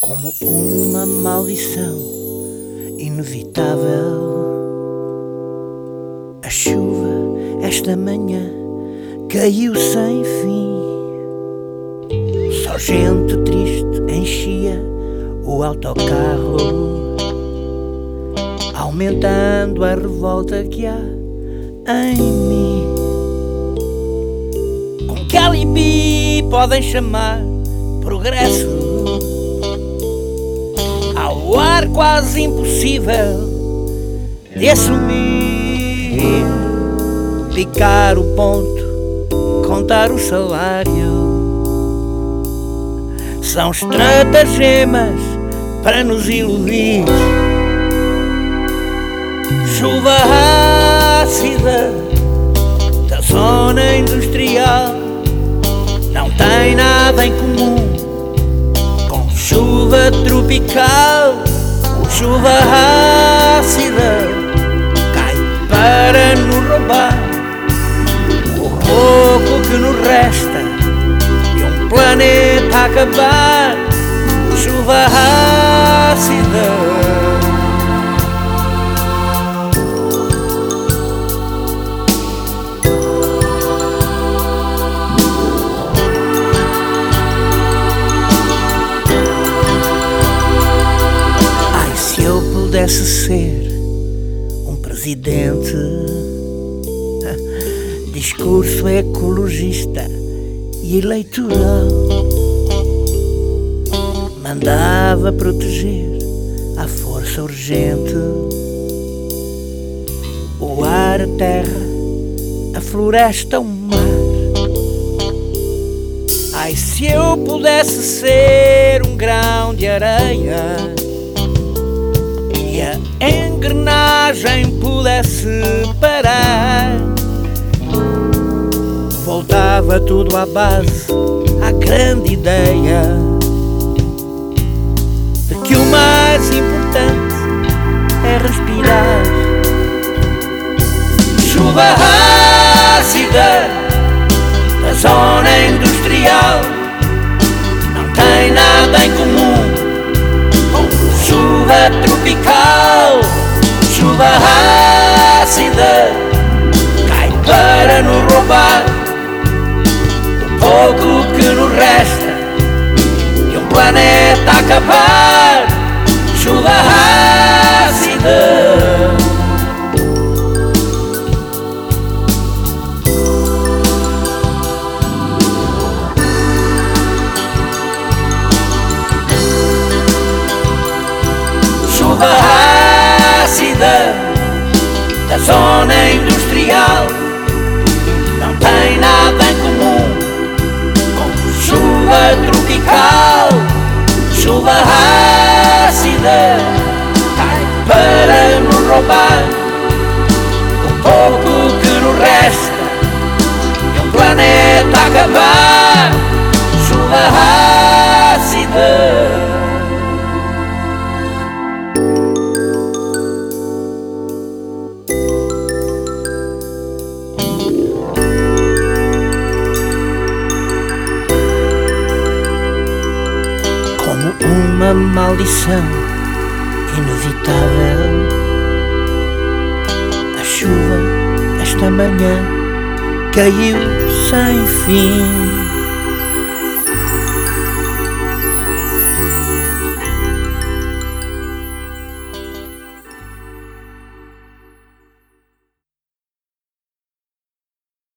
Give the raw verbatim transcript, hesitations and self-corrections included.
Como uma maldição inevitável, a chuva esta manhã caiu sem fim. Só gente triste enchia o autocarro, aumentando a revolta que há em mim. Com que alibi podem chamar progresso ao ar quase impossível de assumir? Picar o ponto, contar o salário, são estratagemas para nos iludir. Chuva ácida da zona industrial não tem nada em comum com chuva tropical. Chuva ácida cai para nos roubar o pouco que nos resta de um planeta a acabar. Chuva ácida. Pudesse ser um presidente, discurso ecologista e eleitoral, mandava proteger à força urgente o ar, a terra, a floresta, o mar. Ai, se eu pudesse ser um grão de areia e a engrenagem pudesse parar, voltava tudo à base, à grande ideia de que o mais importante é respirar. Chuva ácida da zona industrial não tem nada em comum com chuva tropical. Chuva ácida cai para nos roubar o pouco que nos resta de um planeta a acabar. Chuva ácida. Chuva ácida da zona industrial não tem nada em comum com chuva tropical. Chuva ácida cai para nos roubar o pouco que nos resta de um planeta a acabar. Chuva ácida. Uma maldição inevitável, a chuva esta manhã caiu sem fim.